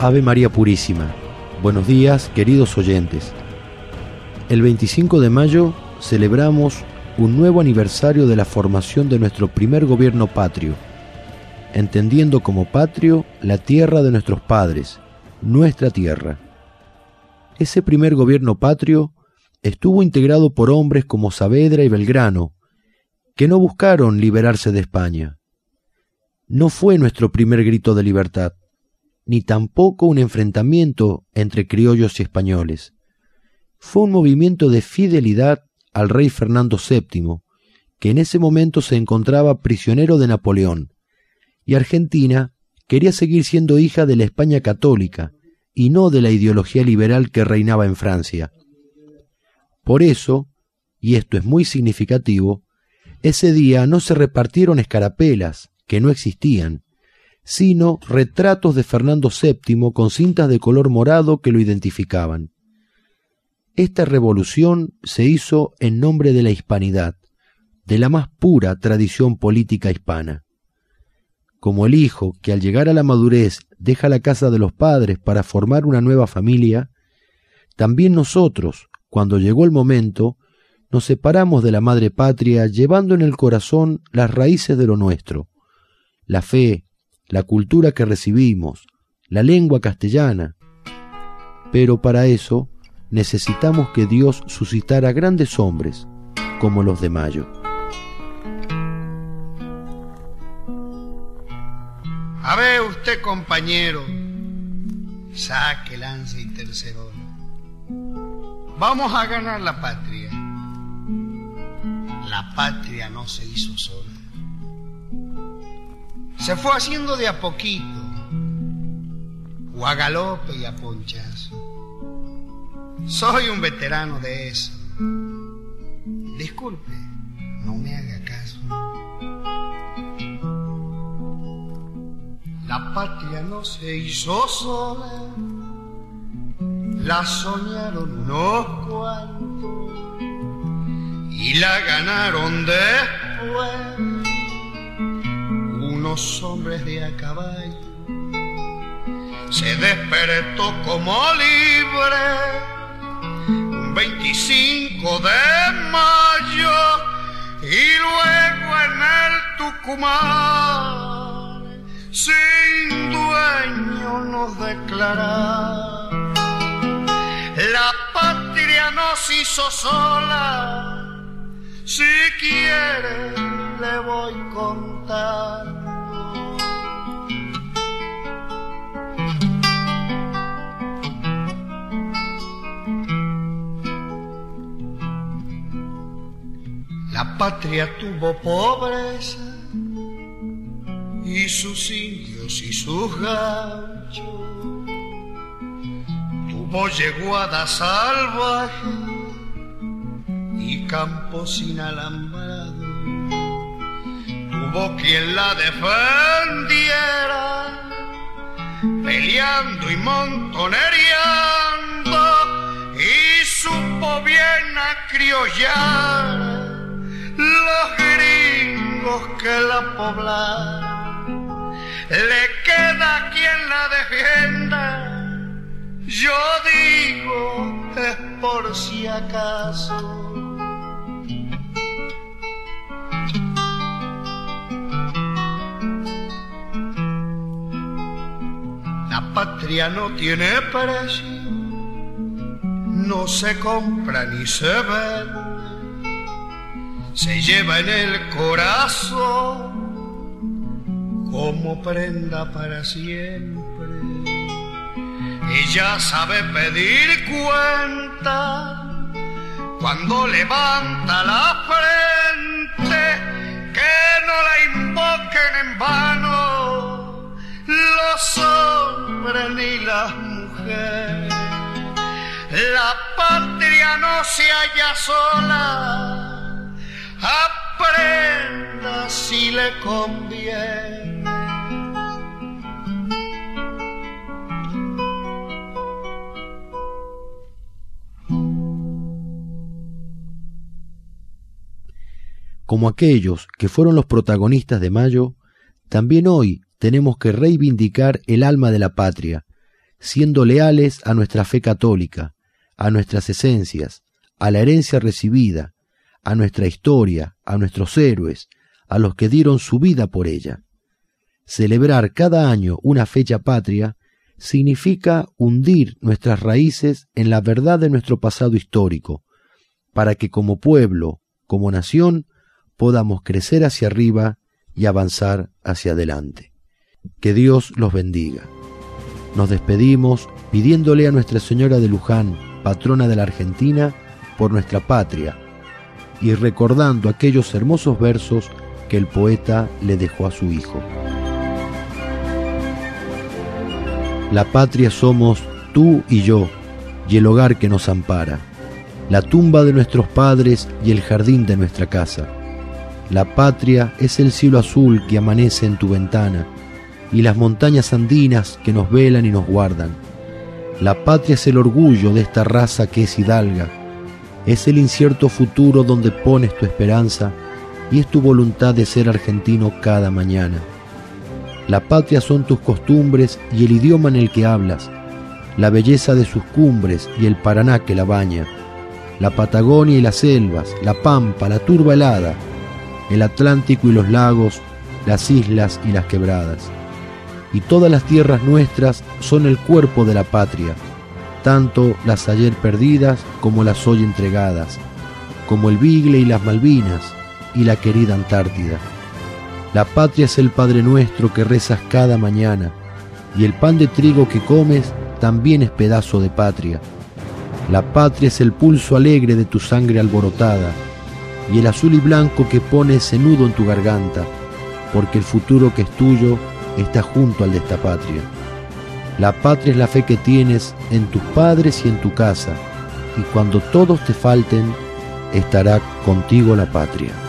Ave María Purísima. Buenos días, queridos oyentes. El 25 de mayo celebramos un nuevo aniversario de la formación de nuestro primer gobierno patrio, entendiendo como patrio la tierra de nuestros padres, nuestra tierra. Ese primer gobierno patrio estuvo integrado por hombres como Saavedra y Belgrano, que no buscaron liberarse de España. No fue nuestro primer grito de libertad, ni tampoco un enfrentamiento entre criollos y españoles. Fue un movimiento de fidelidad al rey Fernando VII, que en ese momento se encontraba prisionero de Napoleón, y Argentina quería seguir siendo hija de la España católica y no de la ideología liberal que reinaba en Francia. Por eso, y esto es muy significativo, ese día no se repartieron escarapelas, que no existían, sino retratos de Fernando VII con cintas de color morado que lo identificaban. Esta revolución se hizo en nombre de la hispanidad, de la más pura tradición política hispana. Como el hijo que al llegar a la madurez deja la casa de los padres para formar una nueva familia, también nosotros, cuando llegó el momento, nos separamos de la madre patria llevando en el corazón las raíces de lo nuestro, la fe, la cultura que recibimos, la lengua castellana. Pero para eso necesitamos que Dios suscitara grandes hombres como los de Mayo. A ver usted, compañero, saque, lance y tercerón. Vamos a ganar la patria. La patria no se hizo sola. Se fue haciendo de a poquito, o a galope y a ponchazo. Soy un veterano de eso. Disculpe, no me haga caso. La patria no se hizo sola, la soñaron unos cuantos y la ganaron después unos hombres de a caballo. Se despertó como libre un 25 de mayo y luego en el Tucumán sin dueño nos declararon: la patria nos hizo sola, si quiere le voy contando. La patria tuvo pobreza y sus indios y sus gauchos, tuvo yeguadas salvajes y campos sin alambrado, tuvo quien la defendiera peleando y montonereando, y supo bien acriollar los gringos que la poblaron. Le queda quien la defienda, yo digo es por si acaso. La patria no tiene precio, no se compra ni se vende, se lleva en el corazón como prenda para siempre. Ella sabe pedir cuenta cuando levanta la frente, que no la invoquen en vano los hombres ni las mujeres. La patria no se halla sola, aprenda si le conviene. Como aquellos que fueron los protagonistas de Mayo, también hoy tenemos que reivindicar el alma de la patria, siendo leales a nuestra fe católica, a nuestras esencias, a la herencia recibida, a nuestra historia, a nuestros héroes, a los que dieron su vida por ella. Celebrar cada año una fecha patria significa hundir nuestras raíces en la verdad de nuestro pasado histórico, para que como pueblo, como nación, podamos crecer hacia arriba y avanzar hacia adelante. Que Dios los bendiga. Nos despedimos pidiéndole a Nuestra Señora de Luján, patrona de la Argentina, por nuestra patria, y recordando aquellos hermosos versos que el poeta le dejó a su hijo. La patria somos tú y yo, y el hogar que nos ampara, la tumba de nuestros padres y el jardín de nuestra casa. La patria es el cielo azul que amanece en tu ventana, y las montañas andinas que nos velan y nos guardan. La patria es el orgullo de esta raza que es hidalga, es el incierto futuro donde pones tu esperanza, y es tu voluntad de ser argentino cada mañana. La patria son tus costumbres y el idioma en el que hablas, la belleza de sus cumbres y el Paraná que la baña, la Patagonia y las selvas, la pampa, la turba helada, el Atlántico y los lagos, las islas y las quebradas. Y todas las tierras nuestras son el cuerpo de la patria, tanto las ayer perdidas como las hoy entregadas, como el Bigle y las Malvinas y la querida Antártida. La patria es el Padre Nuestro que rezas cada mañana, y el pan de trigo que comes también es pedazo de patria. La patria es el pulso alegre de tu sangre alborotada, y el azul y blanco que pone ese nudo en tu garganta, porque el futuro que es tuyo está junto al de esta patria. La patria es la fe que tienes en tus padres y en tu casa, y cuando todos te falten, estará contigo la patria.